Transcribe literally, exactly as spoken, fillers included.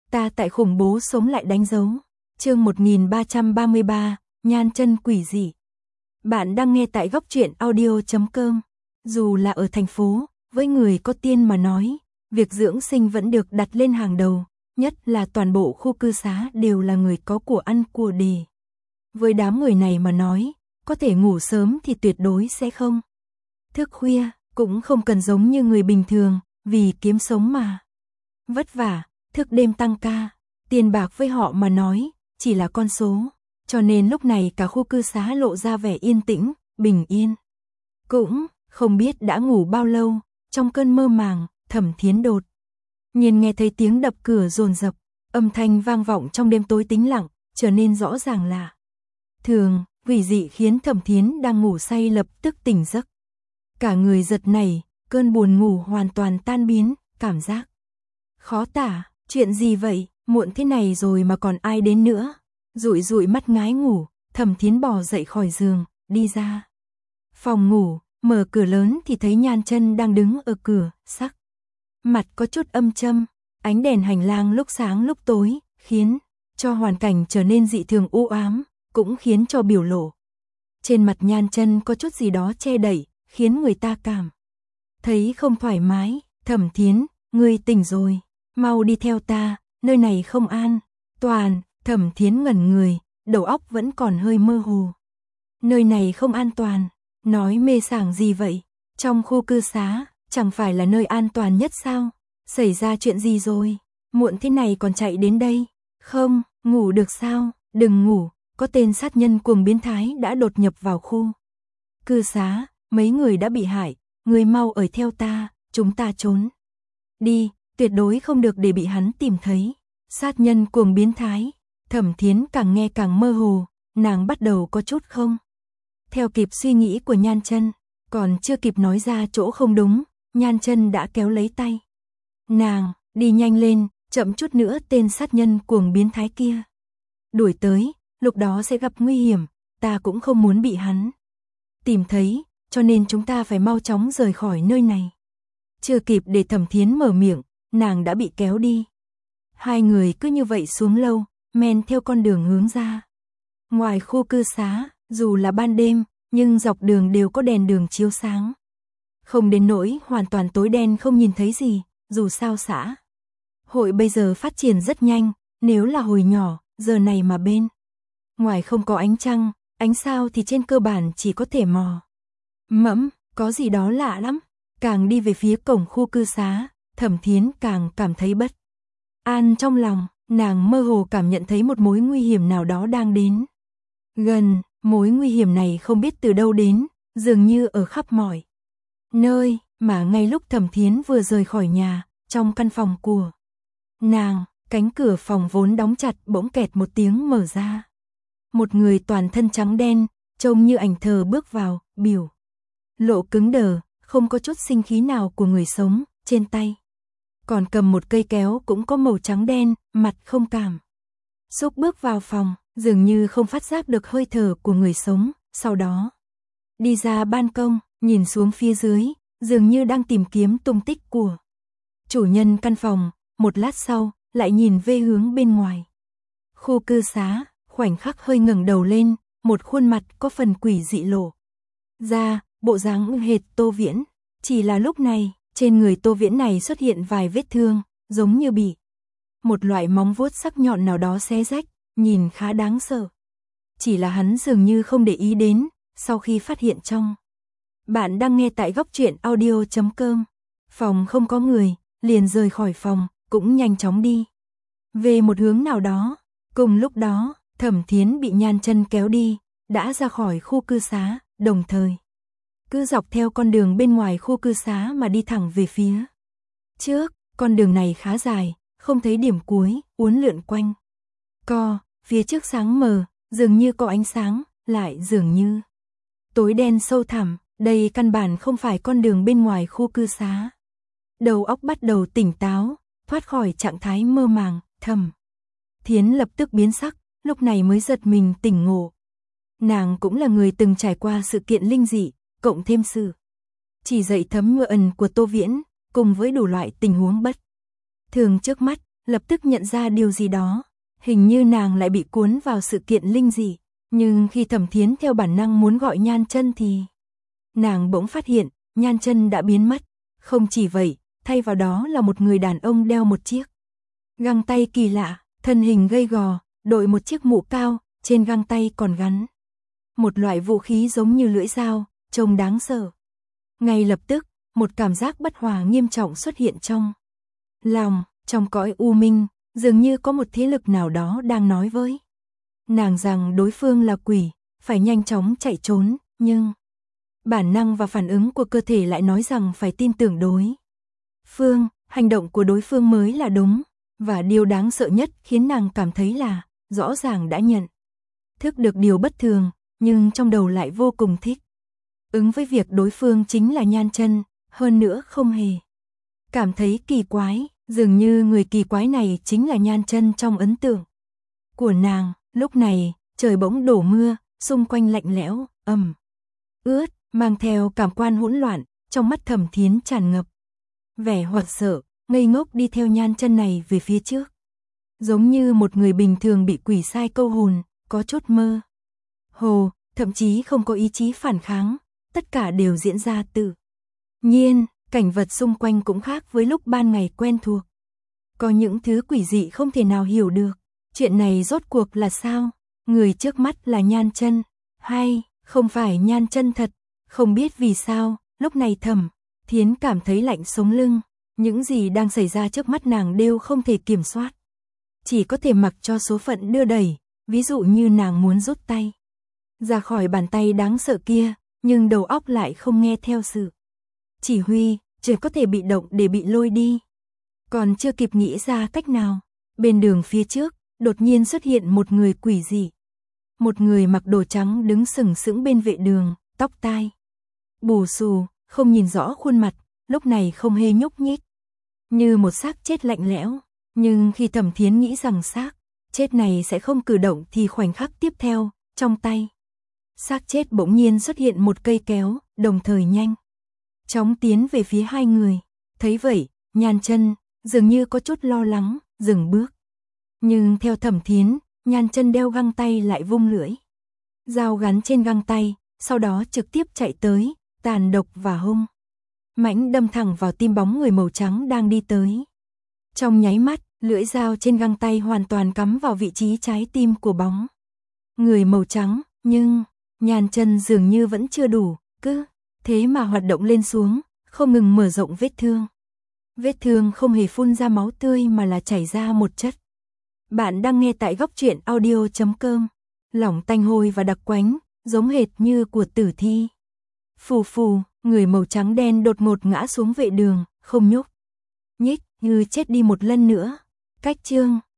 Ta tại khủng bố sống lại đánh dấu. Chương một nghìn ba trăm ba mươi ba, nhan chân quỷ dị. Bạn đang nghe tại góc truyện audio chấm com. Dù là ở thành phố, với người có tiên mà nói, việc dưỡng sinh vẫn được đặt lên hàng đầu, nhất là toàn bộ khu cư xá đều là người có của ăn của đề. Với đám người này mà nói, có thể ngủ sớm thì tuyệt đối sẽ không thức khuya, cũng không cần giống như người bình thường, vì kiếm sống mà vất vả, thức đêm tăng ca, tiền bạc với họ mà nói, chỉ là con số, cho nên lúc này cả khu cư xá lộ ra vẻ yên tĩnh, bình yên. Cũng không biết đã ngủ bao lâu, trong cơn mơ màng, Thẩm Thiến đột nhiên nghe thấy tiếng đập cửa dồn dập, âm thanh vang vọng trong đêm tối tĩnh lặng, trở nên rõ ràng lạ thường, quỷ dị khiến Thẩm Thiến đang ngủ say lập tức tỉnh giấc. Cả người giật nảy, cơn buồn ngủ hoàn toàn tan biến, cảm giác khó tả, chuyện gì vậy, muộn thế này rồi mà còn ai đến nữa. Dụi dụi mắt ngái ngủ, Thẩm Thiến bò dậy khỏi giường, đi ra phòng ngủ, mở cửa lớn thì thấy Nhan Chân đang đứng ở cửa, sắc mặt có chút âm châm, ánh đèn hành lang lúc sáng lúc tối, khiến cho hoàn cảnh trở nên dị thường u ám, cũng khiến cho biểu lộ trên mặt Nhan Chân có chút gì đó che đậy, khiến người ta cảm thấy không thoải mái. Thẩm Thiến, ngươi tỉnh rồi, mau đi theo ta, nơi này không an toàn. Thẩm Thiến ngẩn người, đầu óc vẫn còn hơi mơ hồ. Nơi này không an toàn, nói mê sảng gì vậy? Trong khu cư xá, chẳng phải là nơi an toàn nhất sao? Xảy ra chuyện gì rồi? Muộn thế này còn chạy đến đây? Không, ngủ được sao? Đừng ngủ, có tên sát nhân cuồng biến thái đã đột nhập vào khu cư xá, mấy người đã bị hại, người mau ở theo ta, chúng ta trốn đi, tuyệt đối không được để bị hắn tìm thấy. Sát nhân cuồng biến thái. Thẩm Thiến càng nghe càng mơ hồ, nàng bắt đầu có chút không theo kịp suy nghĩ của Nhan Chân, còn chưa kịp nói ra chỗ không đúng, Nhan Chân đã kéo lấy tay nàng, đi nhanh lên, chậm chút nữa tên sát nhân cuồng biến thái kia đuổi tới, lúc đó sẽ gặp nguy hiểm, ta cũng không muốn bị hắn tìm thấy, cho nên chúng ta phải mau chóng rời khỏi nơi này. Chưa kịp để Thẩm Thiến mở miệng, nàng đã bị kéo đi. Hai người cứ như vậy xuống lâu, men theo con đường hướng ra ngoài khu cư xá, dù là ban đêm, nhưng dọc đường đều có đèn đường chiếu sáng. Không đến nỗi hoàn toàn tối đen không nhìn thấy gì, dù sao xã hội bây giờ phát triển rất nhanh, nếu là hồi nhỏ, giờ này mà bên ngoài không có ánh trăng, ánh sao thì trên cơ bản chỉ có thể mò mẫm, có gì đó lạ lắm. Càng đi về phía cổng khu cư xá, Thẩm Thiến càng cảm thấy bất an trong lòng, nàng mơ hồ cảm nhận thấy một mối nguy hiểm nào đó đang đến gần, mối nguy hiểm này không biết từ đâu đến, dường như ở khắp mọi nơi, mà ngay lúc Thẩm Thiến vừa rời khỏi nhà, trong căn phòng của nàng, cánh cửa phòng vốn đóng chặt bỗng kẹt một tiếng mở ra. Một người toàn thân trắng đen, trông như ảnh thờ bước vào, biểu lộ cứng đờ, không có chút sinh khí nào của người sống, trên tay còn cầm một cây kéo cũng có màu trắng đen, mặt không cảm xúc bước vào phòng, dường như không phát giác được hơi thở của người sống, sau đó đi ra ban công, nhìn xuống phía dưới, dường như đang tìm kiếm tung tích của chủ nhân căn phòng, một lát sau, lại nhìn về hướng bên ngoài khu cư xá, khoảnh khắc hơi ngẩng đầu lên, một khuôn mặt có phần quỷ dị lộ ra, bộ dáng hệt Tô Viễn, chỉ là lúc này, trên người Tô Viễn này xuất hiện vài vết thương, giống như bị một loại móng vuốt sắc nhọn nào đó xé rách, nhìn khá đáng sợ. Chỉ là hắn dường như không để ý đến, sau khi phát hiện trong. Bạn đang nghe tại góc truyện audio chấm com. Phòng không có người, liền rời khỏi phòng, cũng nhanh chóng đi về một hướng nào đó. Cùng lúc đó, Thẩm Thiến bị Nhan Chân kéo đi, đã ra khỏi khu cư xá, đồng thời cứ dọc theo con đường bên ngoài khu cư xá mà đi thẳng về phía trước. Con đường này khá dài, không thấy điểm cuối, uốn lượn quanh co, phía trước sáng mờ, dường như có ánh sáng, lại dường như tối đen sâu thẳm. Đây căn bản không phải con đường bên ngoài khu cư xá. Đầu óc bắt đầu tỉnh táo, thoát khỏi trạng thái mơ màng. Thẩm Thiến lập tức biến sắc, lúc này mới giật mình tỉnh ngộ. Nàng cũng là người từng trải qua sự kiện linh dị, cộng thêm sự chỉ dạy thấm mưa ẩn của Tô Viễn, cùng với đủ loại tình huống bất thường trước mắt, lập tức nhận ra điều gì đó. Hình như nàng lại bị cuốn vào sự kiện linh dị. Nhưng khi Thẩm Thiến theo bản năng muốn gọi Nhan Chân thì nàng bỗng phát hiện, Nhan Chân đã biến mất. Không chỉ vậy, thay vào đó là một người đàn ông đeo một chiếc găng tay kỳ lạ, thân hình gầy gò, đội một chiếc mũ cao, trên găng tay còn gắn một loại vũ khí giống như lưỡi dao, trông đáng sợ. Ngay lập tức, một cảm giác bất hòa nghiêm trọng xuất hiện trong lòng, trong cõi u minh, dường như có một thế lực nào đó đang nói với nàng rằng đối phương là quỷ, phải nhanh chóng chạy trốn, nhưng bản năng và phản ứng của cơ thể lại nói rằng phải tin tưởng đối phương, hành động của đối phương mới là đúng, và điều đáng sợ nhất khiến nàng cảm thấy là, rõ ràng đã nhận thức được điều bất thường, nhưng trong đầu lại vô cùng thích ứng với việc đối phương chính là Nhan Chân, hơn nữa không hề cảm thấy kỳ quái, dường như người kỳ quái này chính là Nhan Chân trong ấn tượng của nàng. Lúc này, trời bỗng đổ mưa, xung quanh lạnh lẽo, ẩm, ướt, mang theo cảm quan hỗn loạn, trong mắt Thẩm Thiến tràn ngập vẻ hoảng sợ, ngây ngốc đi theo Nhan Chân này về phía trước. Giống như một người bình thường bị quỷ sai câu hồn, có chút mơ hồ, thậm chí không có ý chí phản kháng, tất cả đều diễn ra tự nhiên, cảnh vật xung quanh cũng khác với lúc ban ngày quen thuộc. Có những thứ quỷ dị không thể nào hiểu được, chuyện này rốt cuộc là sao? Người trước mắt là Nhan Chân, hay không phải Nhan Chân thật? Không biết vì sao, lúc này Thẩm Thiến cảm thấy lạnh sống lưng, những gì đang xảy ra trước mắt nàng đều không thể kiểm soát. Chỉ có thể mặc cho số phận đưa đẩy, ví dụ như nàng muốn rút tay ra khỏi bàn tay đáng sợ kia, nhưng đầu óc lại không nghe theo sự chỉ huy, chỉ có thể bị động để bị lôi đi. Còn chưa kịp nghĩ ra cách nào, bên đường phía trước, đột nhiên xuất hiện một người quỷ dị. Một người mặc đồ trắng đứng sừng sững bên vệ đường, tóc tai bù xù, không nhìn rõ khuôn mặt, lúc này không hề nhúc nhích, như một xác chết lạnh lẽo. Nhưng khi Thẩm Thiến nghĩ rằng xác chết này sẽ không cử động thì khoảnh khắc tiếp theo, trong tay xác chết bỗng nhiên xuất hiện một cây kéo, đồng thời nhanh chóng tiến về phía hai người. Thấy vậy, Nhan Chân dường như có chút lo lắng, dừng bước. Nhưng theo Thẩm Thiến, Nhan Chân đeo găng tay lại vung lưỡi dao gắn trên găng tay, sau đó trực tiếp chạy tới, tàn độc và hung mãnh đâm thẳng vào tim bóng người màu trắng đang đi tới. Trong nháy mắt, lưỡi dao trên găng tay hoàn toàn cắm vào vị trí trái tim của bóng người màu trắng, nhưng Nhan Chân dường như vẫn chưa đủ, cứ thế mà hoạt động lên xuống, không ngừng mở rộng vết thương. Vết thương không hề phun ra máu tươi mà là chảy ra một chất. Bạn đang nghe tại góc truyện audio chấm com. Lỏng tanh hôi và đặc quánh, giống hệt như của tử thi. Phù phù, người màu trắng đen đột ngột ngã xuống vệ đường, không nhúc nhích, như chết đi một lần nữa. Cách chương